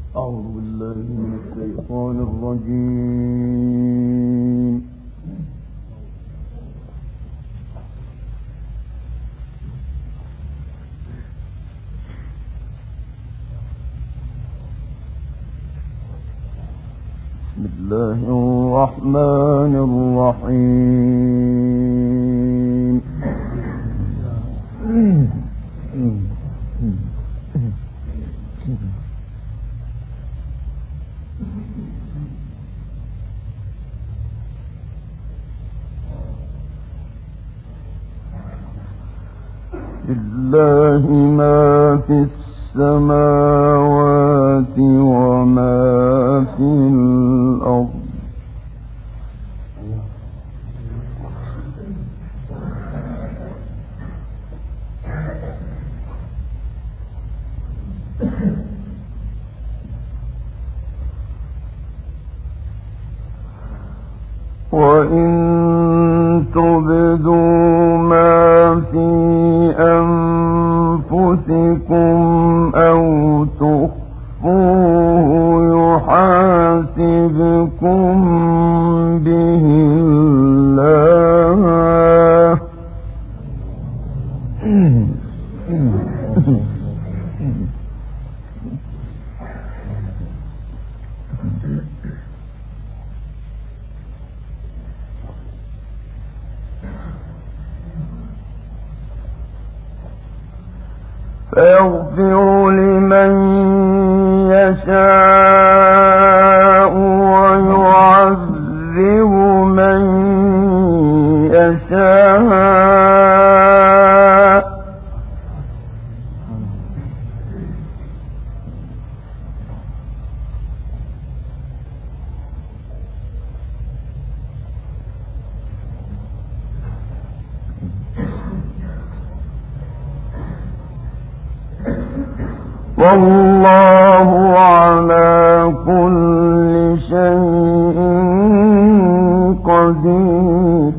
أعوذ بالله من الشيطان الرجيم. بسم الله الرحمن الرحيم. لله ما في السماوات وما في الأرض. وإن تبدوا ما في أنفسكم أو تخفوه يحاسبكم به الله. فيغفر لمن يشاء ويعذب من يشاء. والله على كل شيء قدير.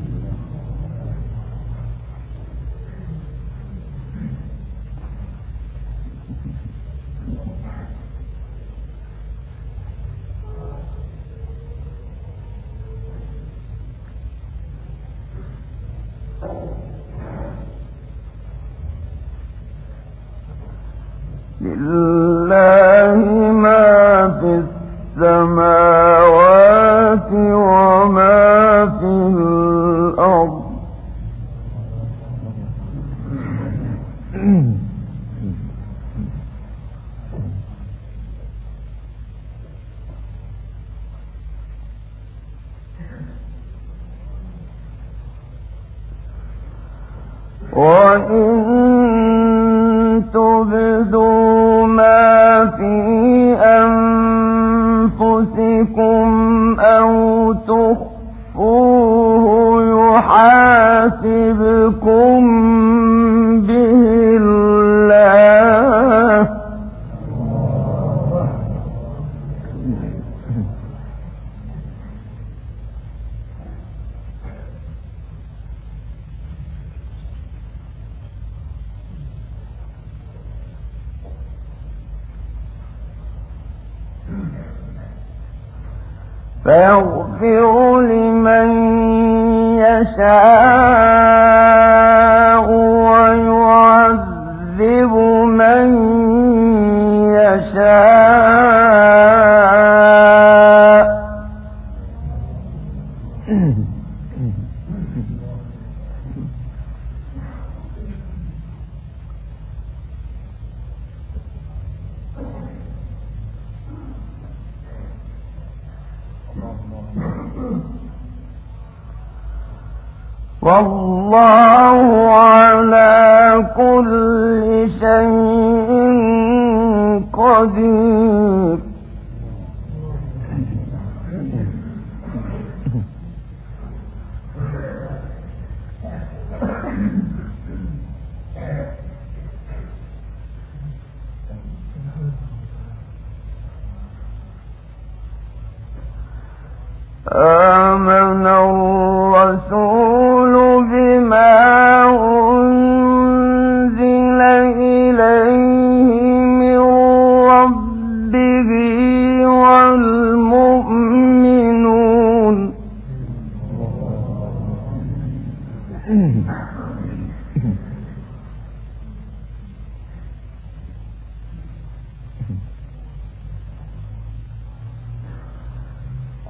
لله ما في السماوات وما في الأرض. وإن تبدوا ما في أنفسكم أو تخفوه يحاسبكم به الله. فيغفر لمن يشاء ويعذب من يشاء. والله على كل شيء قدير. آمن الرسول بما أنزل إليه من ربه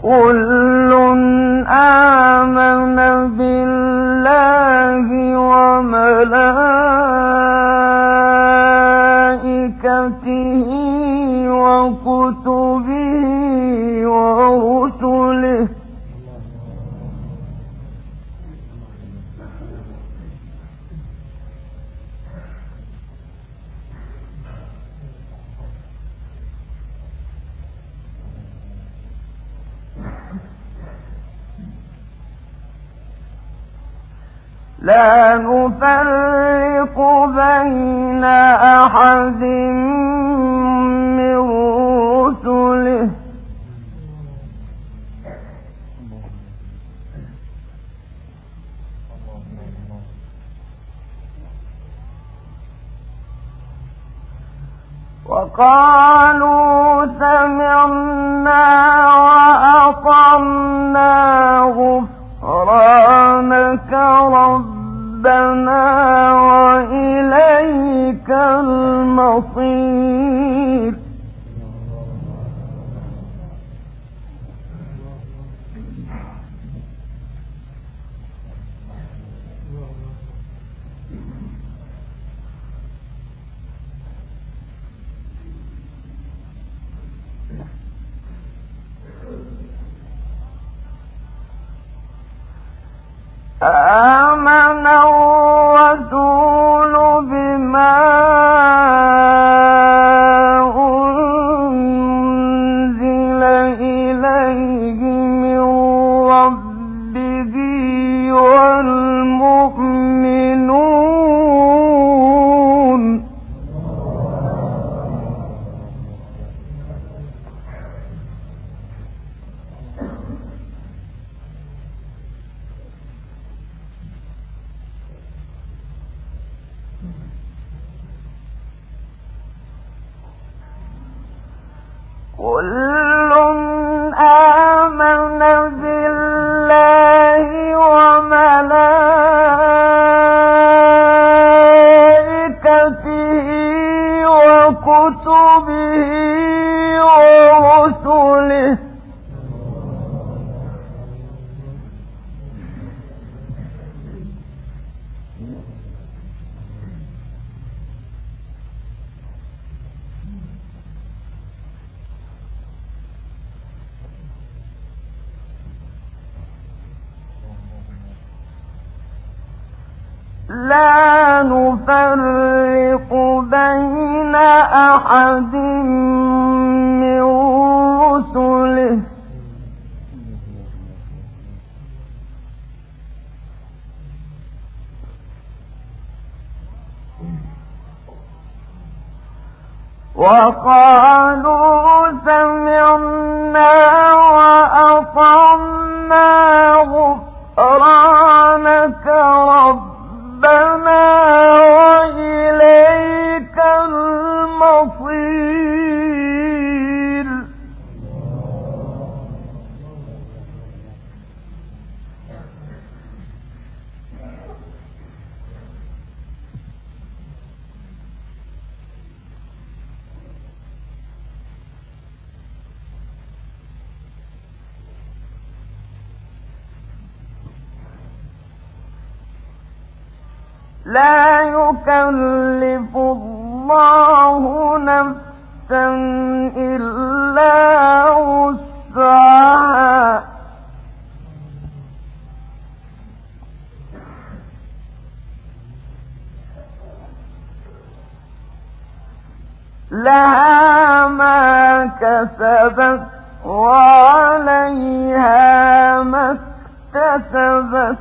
كل آمن بالله وملائكته وكتبه ورسله لا نفرق بين أحد من رسله وقالوا سمعنا وأطعنا غفرانك ربنا وإليك المصير آمن الرسول بما أنزل إليه من ربه والمؤمنون كل آمن بالله وملائكته وكتبه ورسله لا نفرق بين أحد من رسله وقالوا سمعنا وأطعنا غفرانك ربنا وإليك المصير لا يكلف الله نفسا إلا وسعها لها ما كسبت وعليها ما اكتسبت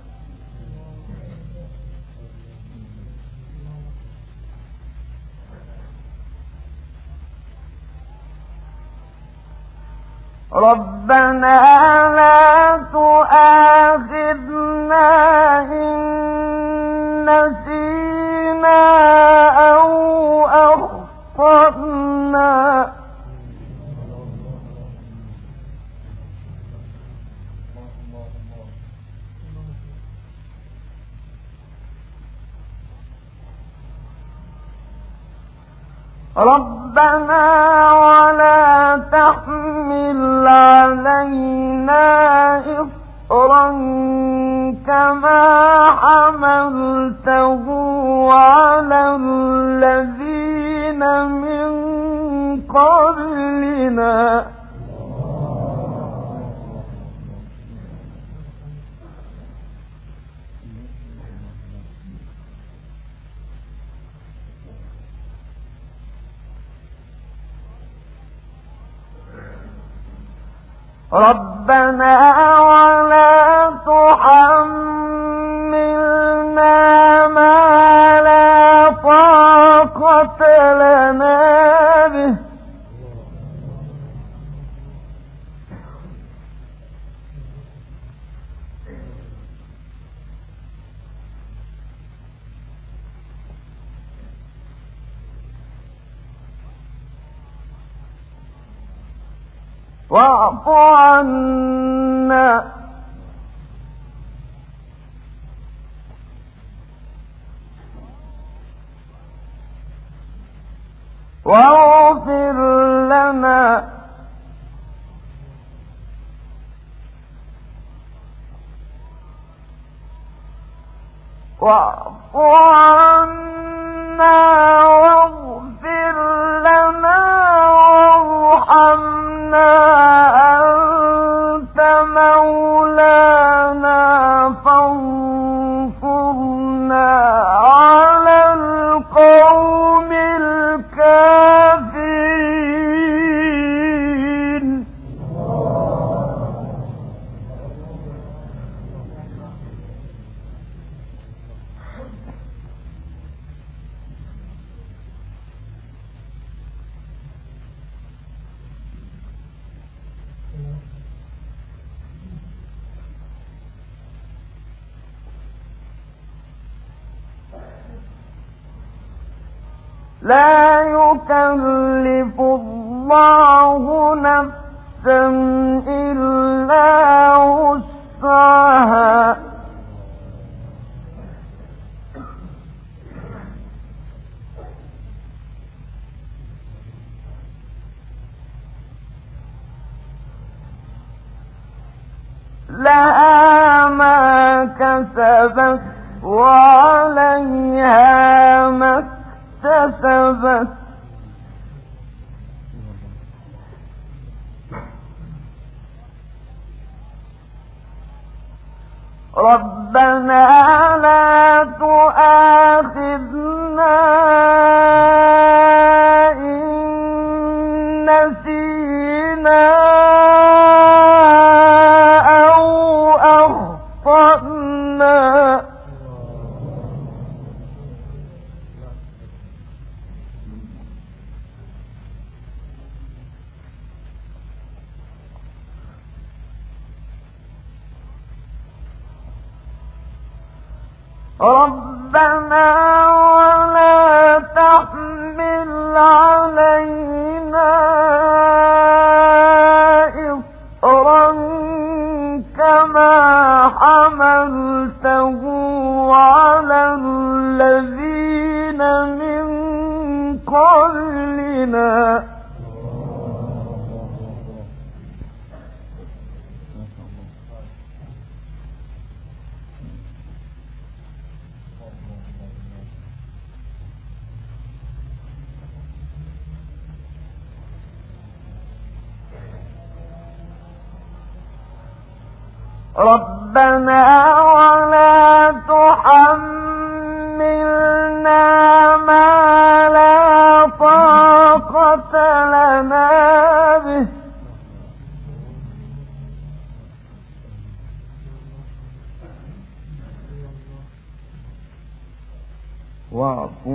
ربنا لا تؤاخذنا إن نسينا أو أخطأنا ربنا ولا تحمل علينا إصرا كما حملته على الذين من قبلنا ربنا ولا تحملنا ما لا طاقة لنا به واعف عنا واغفر لنا واعف عنا واغفر لنا وارحمنا أنت مولانا فانصرنا على القوم الكافرين لا يكلف الله نفسا إلا وسعها لها ما كسبت وعليها ما اكتسبت ربنا لا تؤاخذنا إن نسينا أو أخطأنا ربنا ولا تحمل علينا إصرا كما حملته على الذين من قبلنا ربنا ولا تحملنا ما لا طاقة لنا به واعف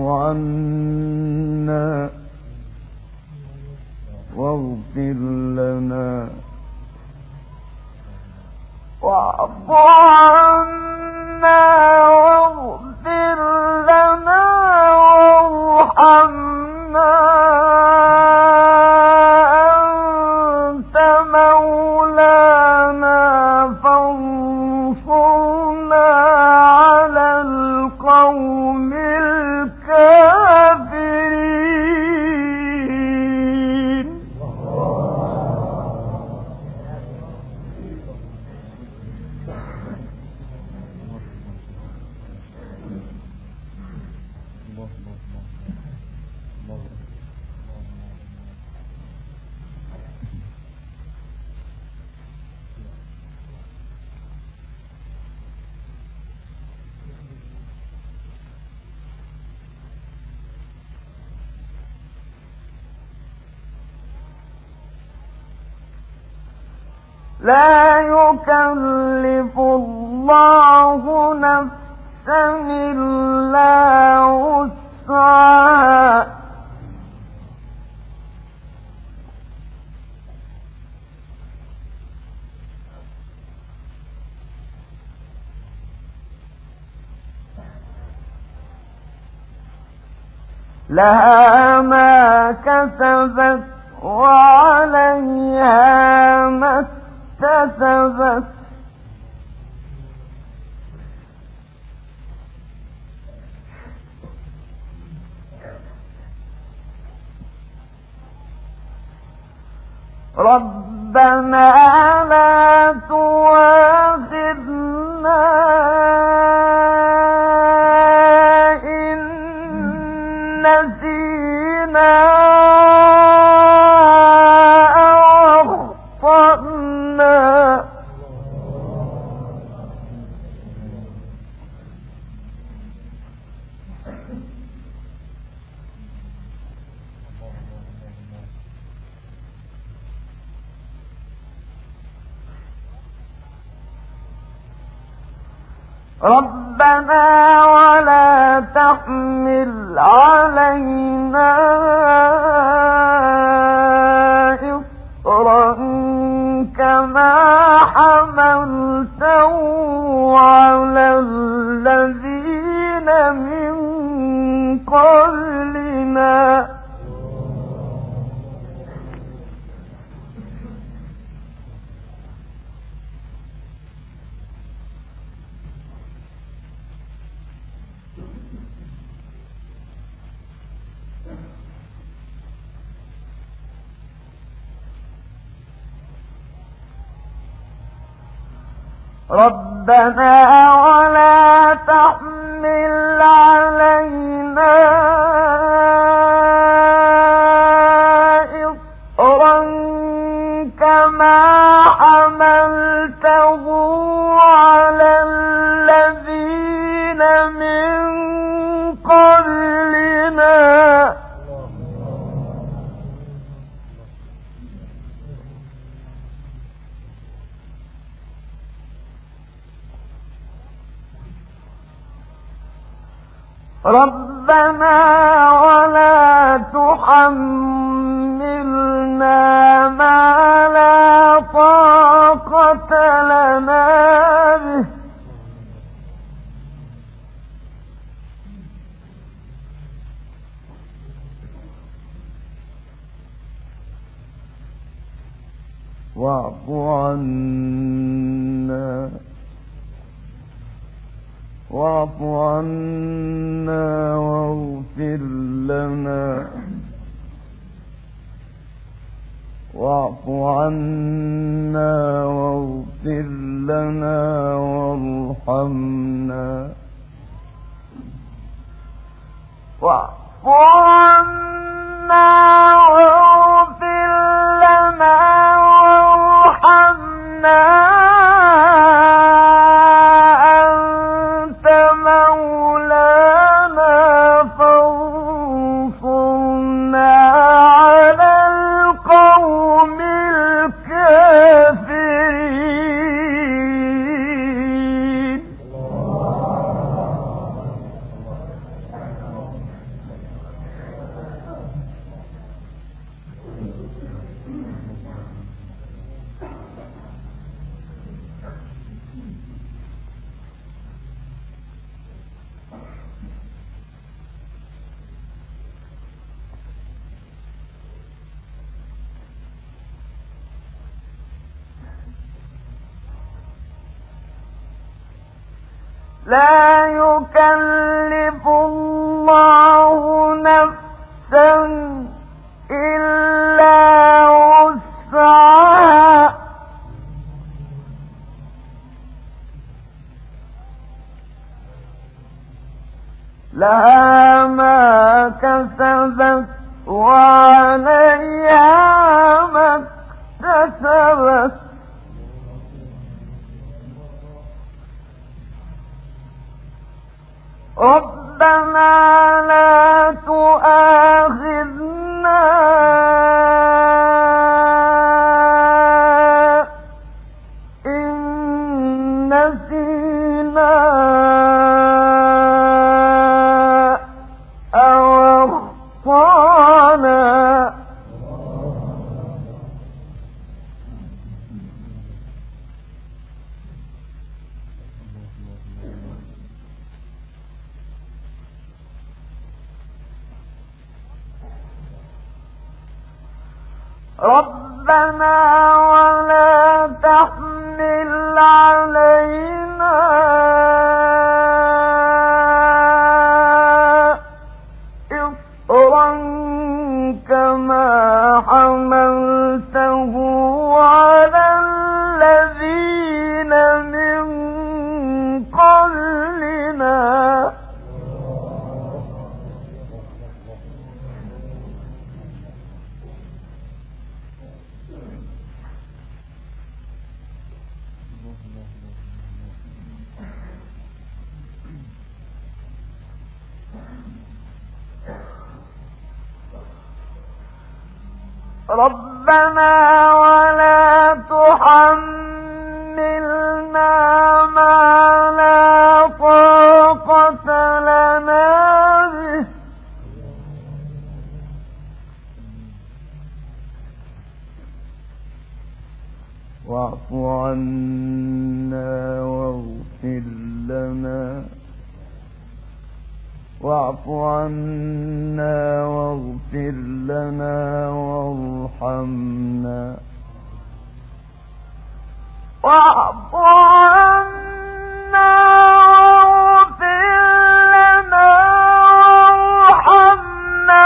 عنا واغفر لنا واعف عنا واغفر لنا وارحمنا أنت مولانا فانصرنا على القوم الكافرين لا يكلف الله نفسا إلا وسعها لها ما كسبت وعليها ما اكتسبت ربنا لا تؤاخذنا إن نسينا أو أخطأنا ربنا ولا تحمل علينا إصرا كما حملته على الذين من قبلنا ربنا ولا تحمل علينا إصرا كما حملته على الذين من قبلنا ربنا ولا تحملنا ما لا طاقة لنا به واعف عنا واغفر لنا واعف عنا واغفر لنا وارحمنا واعف عنا واغفر لنا وارحمنا لا يكلف الله نفسا إلا وسعها لها ما كسبت وعليها ما اكتسبت ربنا لا تؤاخذنا ربنا ولا تحمل علينا إصرا كما حملته على الذين من قبلنا ربنا ولا تحملنا ما لا طاقة لنا به واعف عنا واغفر لنا واعف عنا واغفر لنا وارحمنا واعف عنا واغفر لنا وارحمنا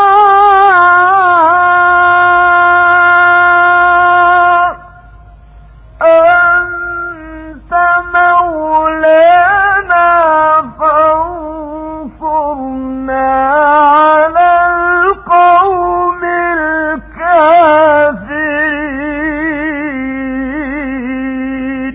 أنت مولانا فانصرنا على القوم الكافرين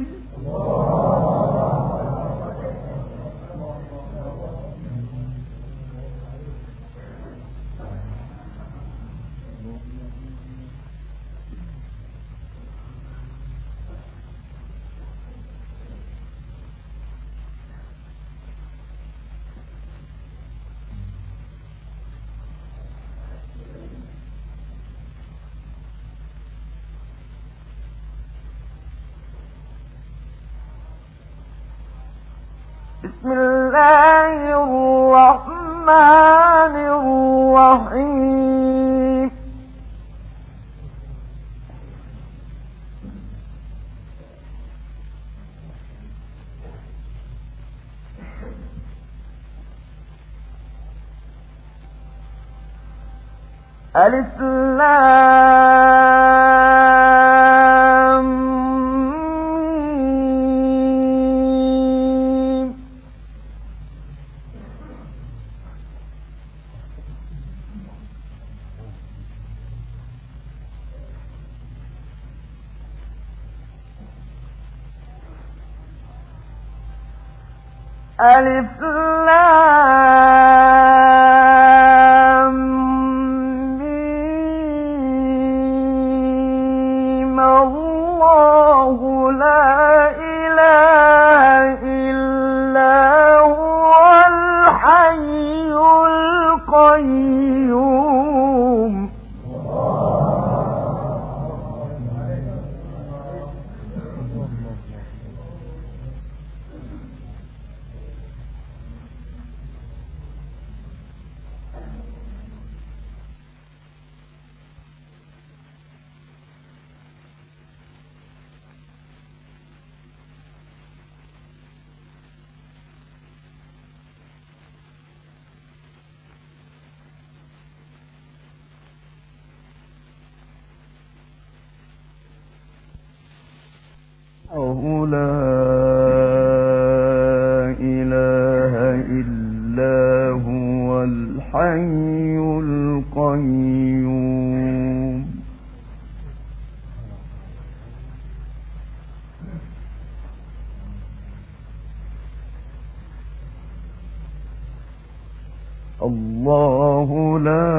بسم الله الرحمن الرحيم ألف لام ميم ألف لام ميم الله لا إله إلا هو الحي القيوم لا إله إلا هو الحي القيوم الله لا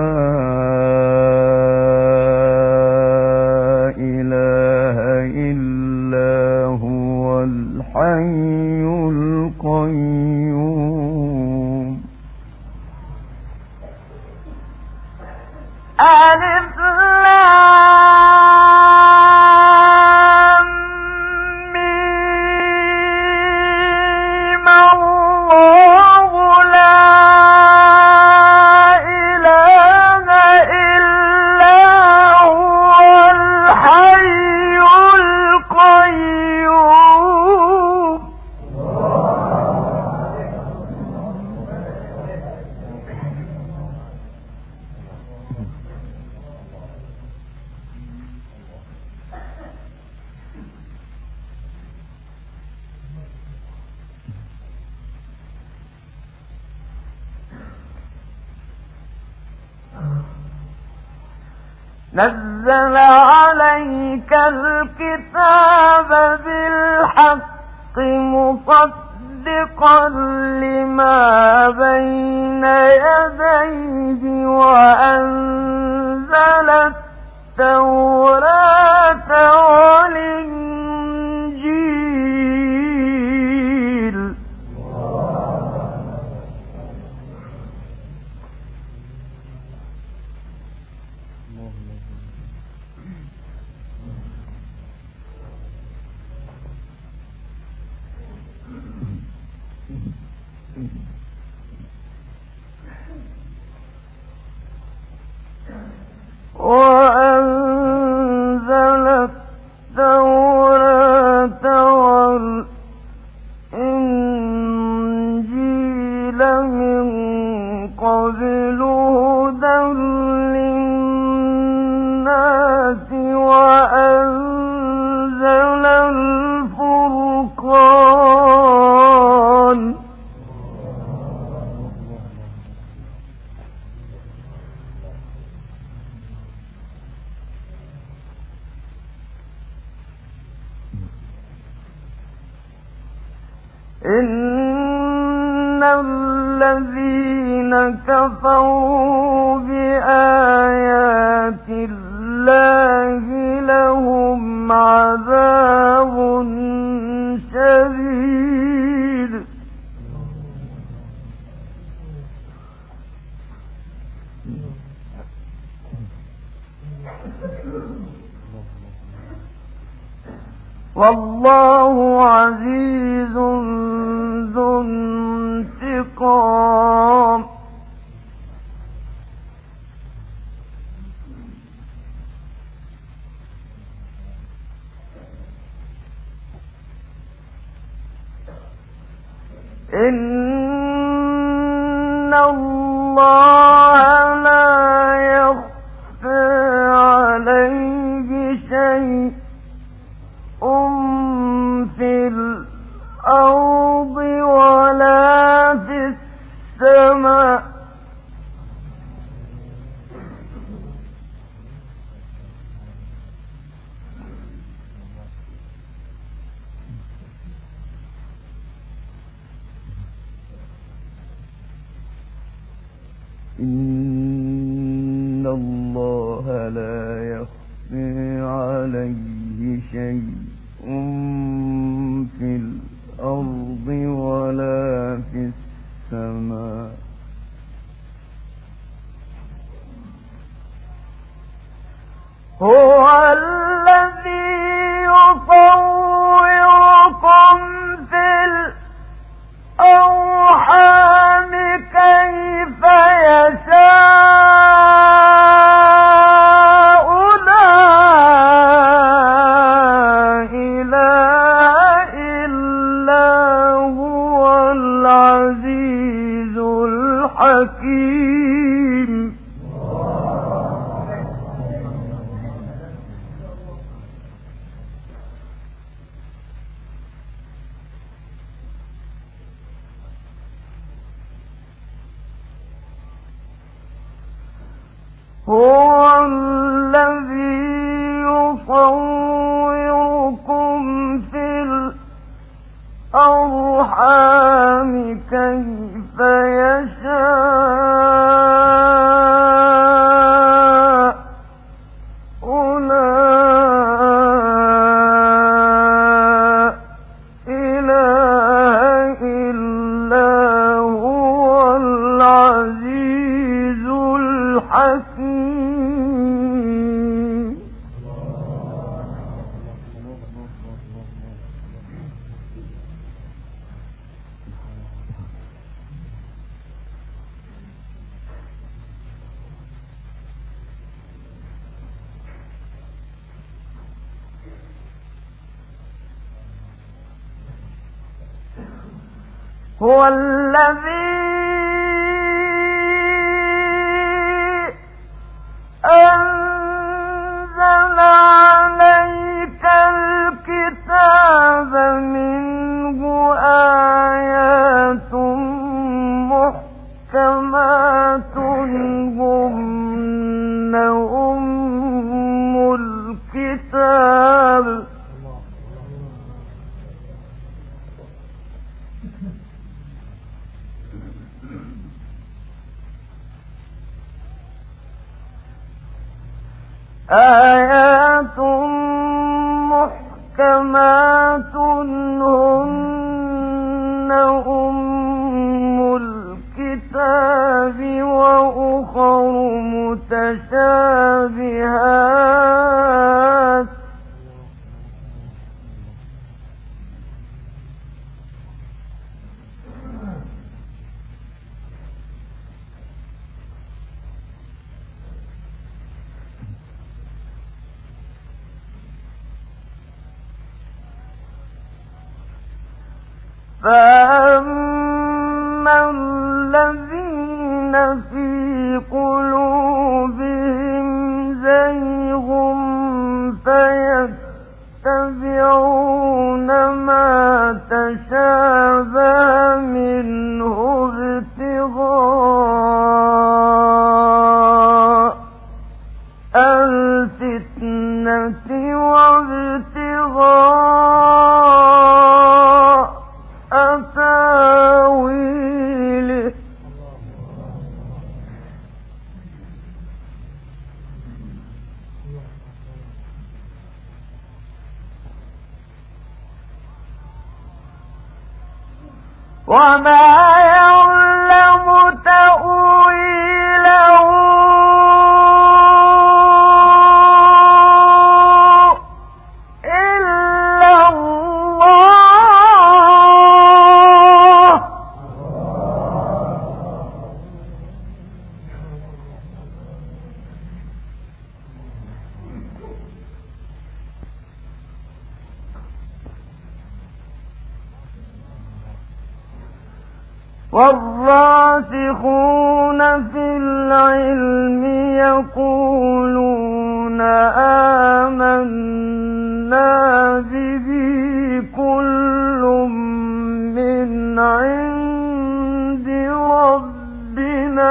إله إلا هو الحي القيوم ألف لام ميم الله لا نزل عليك الكتاب بالحق مصدقا لما بين يديه وأنزل التوراة والإنجيل وأنزل التوراة والإنجيل من قبل هدى للناس وأنزل الفرقان إن الذين كفروا بآيات الله لهم عذاب شديد والله عزيز ذو انتقام إن الله لا يخفى عليه شيء في الأرض ولا في السماء إن الله لا يخفى عليه شيء في الأرض ولا في السماء هو الذي يصوركم في الأرحام كيف يشاء لا إله إلا هو العزيز الحكيم هو الذي يصوركم في الأرحام كيف يشاء لا إله إلا هو العزيز الحكيم هو الذي أنزل عليك الكتاب منه آيات محكمات هن أم آيات محكمات هن أم الكتاب وأخر متشابهات فأما الذين في قلوبهم زيغ فيتبعون ما تشابه منه ابتغاء الفتنة وابتغاء تاويله وما يعلم تأويله إلا الله والراسخون في العلم يقولون آمنا به كل من عند ربنا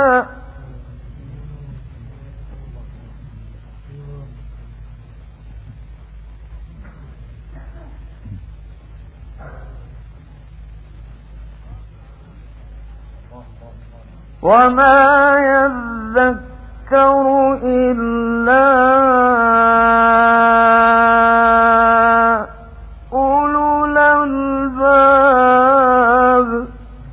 وما يذكر إلا أولو الألباب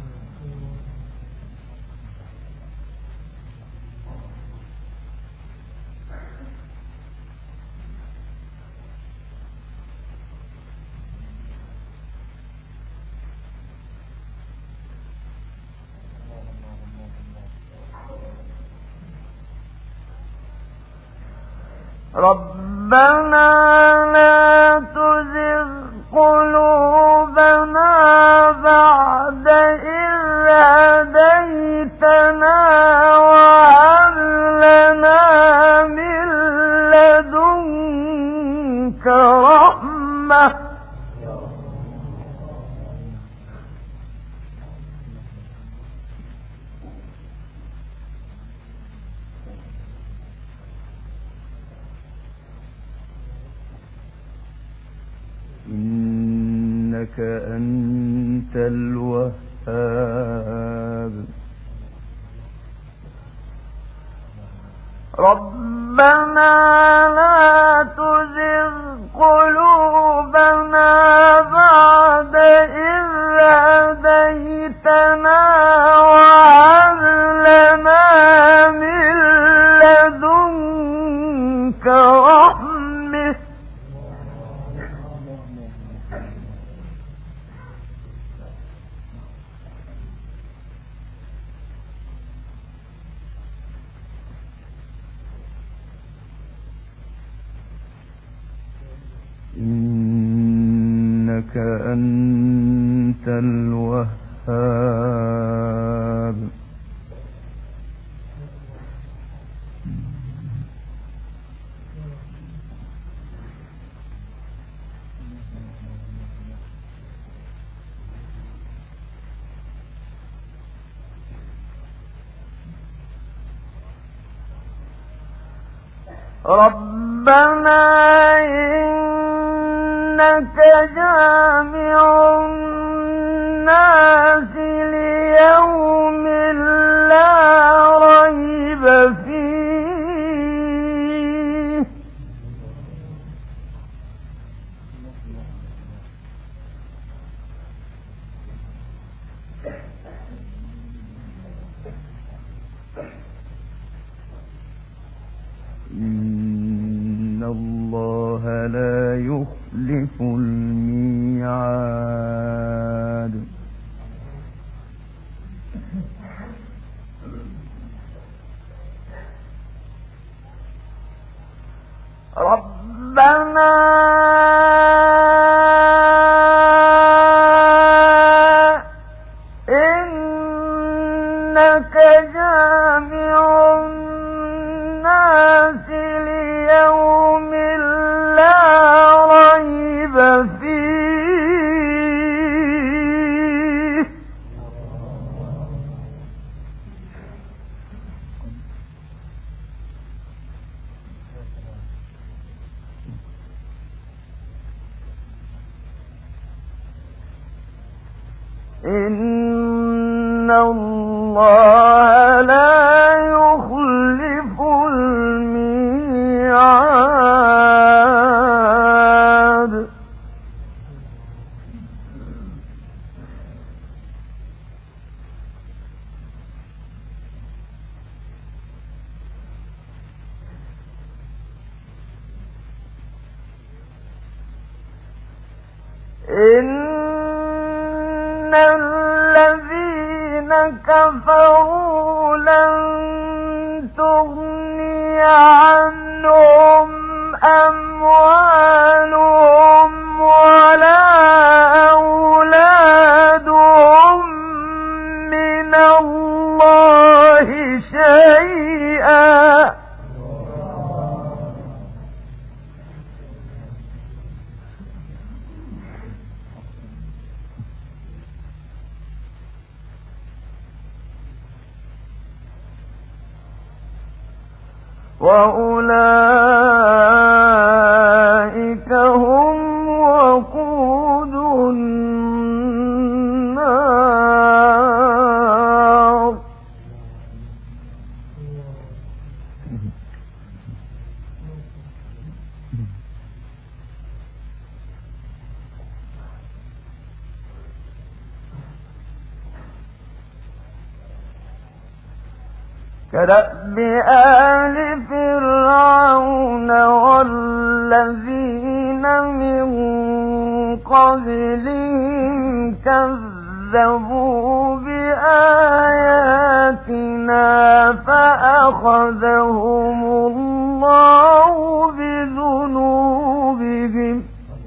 ربنا لا تزغ قلوبنا بعد إذ هديتنا وهب لنا من لدنك رحمة إنك أنت الوهاب ربنا لا تزغ قلوبنا بعد إذ هديتنا وهب لنا من لدنك رحمة إنك أنت الوهاب ربنا إنك جامع الناس ليوم لا ريب فيه الله لا يخلف الميعاد. ربنا إنك جامع الناس ليوم لا ريب فيه. إن الله لا يخلف الميعاد. إن الذين كفروا لن تغني عنهم أموالهم ولا أولادهم من الله شيئا. وأولئك هم وقود النار. كدأب آل فرعون والذين من قبلهم كذبوا بآياتنا فأخذهم الله بذنوبهم.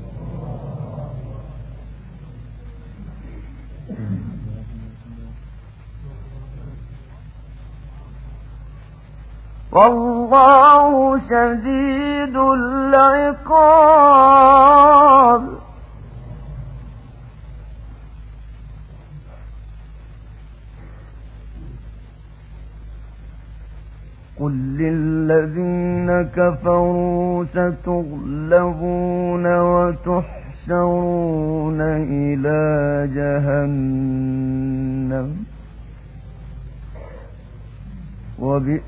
والله شديد العقاب. قل للذين كفروا ستغلبون وتحشرون إلى جهنم وبئس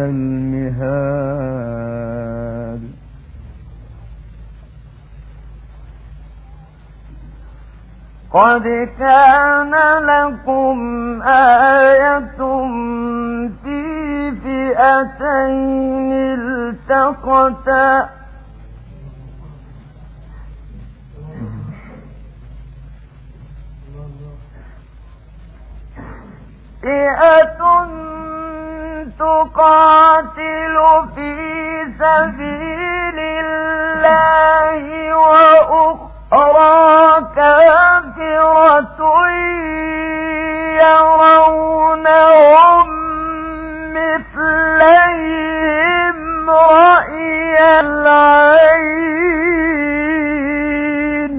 المهاد. قد كان لكم آية في فئتين التقتا فئة تقاتل في سبيل الله وأخرى كافرة يرونهم مثليهم رأي العين.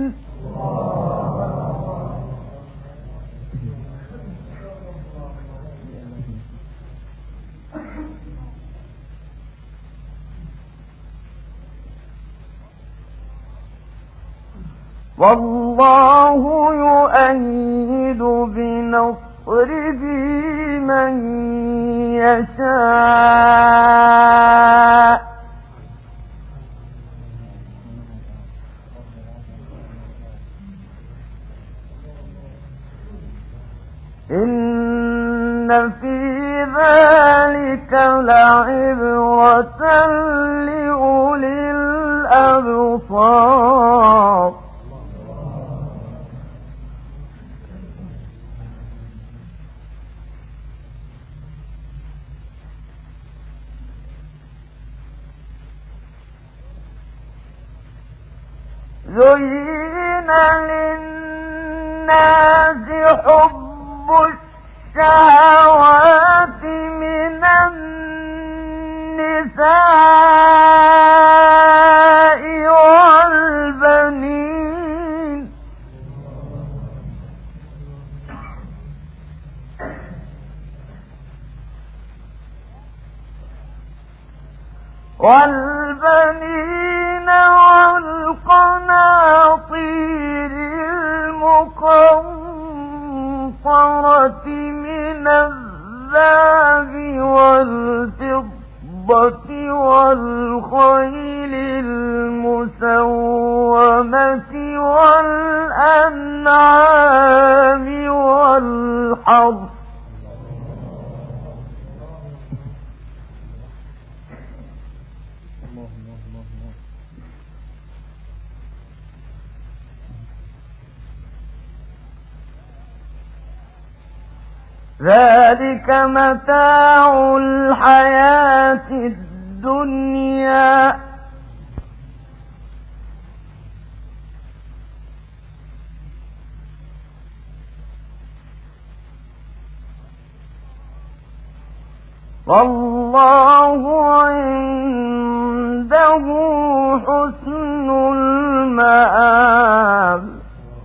والله يؤيد بنصره من يشاء. إن في ذلك لعبرة لأولي زين للناس حب الشهوات من النساء والبنين والقناطير المقنطرة من الذهب والفضة والخيل المسومة والأنعام والحرث ذلك متاع الحياة الدنيا والله عنده حسن المآب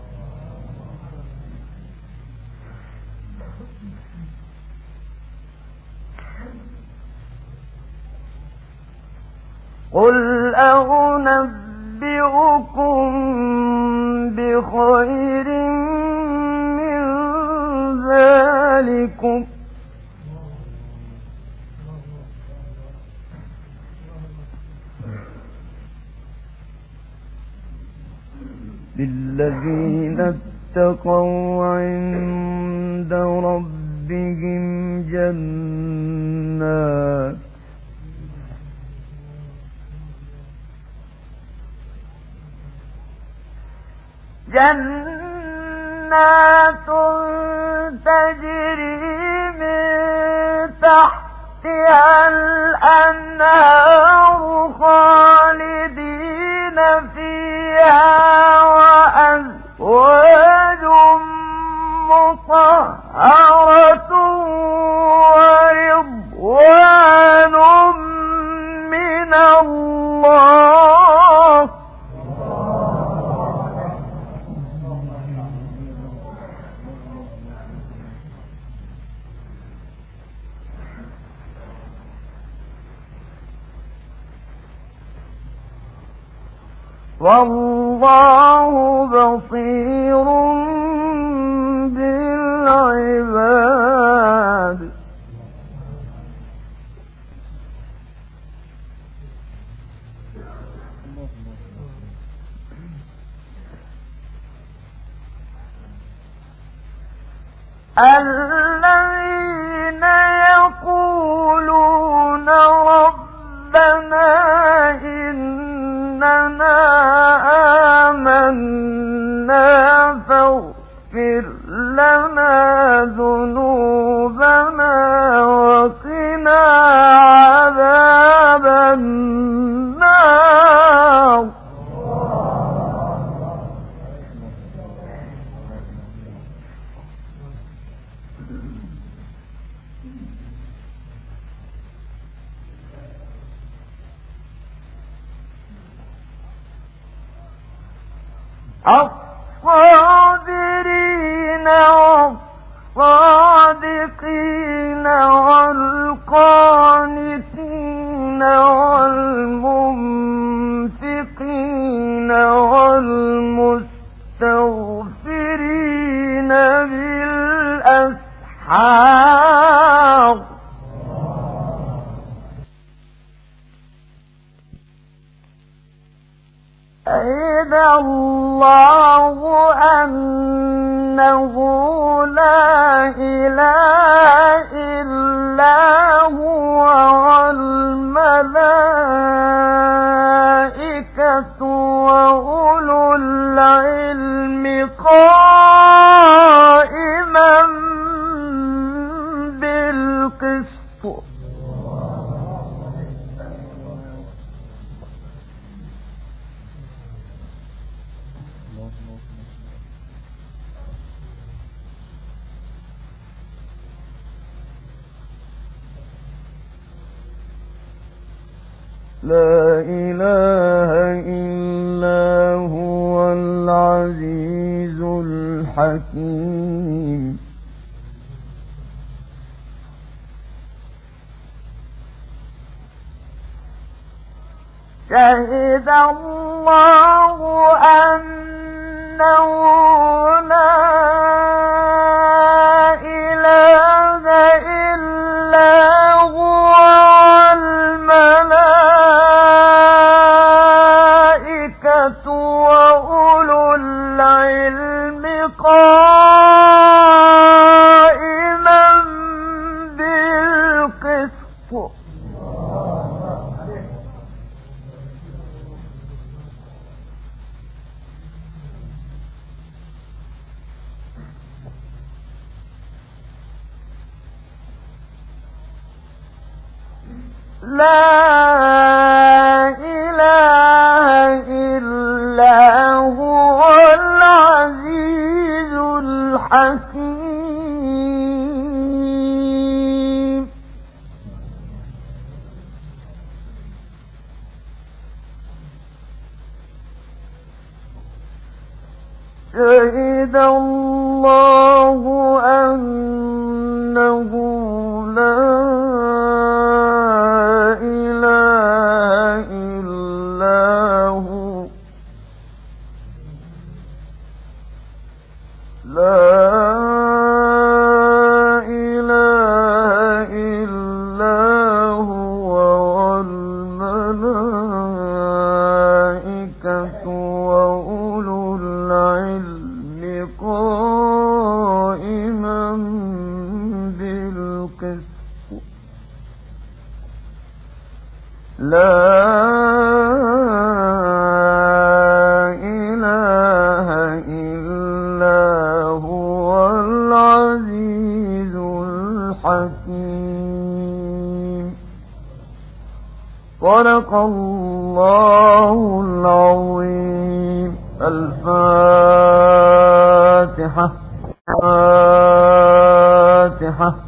قل أنبئكم بخير من ذلكم للذين اتقوا عند ربهم جنات تجري من تحتها الأنهار خالدين فيها وأزواج مطهرة ورضوان من الله والله بصير بالعباد الذين يقولون ربنا إننا آمنا فاغفر لنا ذنوبنا وقنا عذاب النار الصابرين والصادقين والقانتين والمنفقين والمستغفرين بالأسحار شهد الله أنه لا إله إلا هو والملائكة وأولو العلم قائما بالقسط لا إله إلا هو العزيز الحكيم شهد الله أنه لا إله إلا هو والملائكة وأولو العلم قائما بالقسط لا إله إلا هو العزيز الحكيم شهد الله أنه لا صدق الله العظيم. الفاتحة.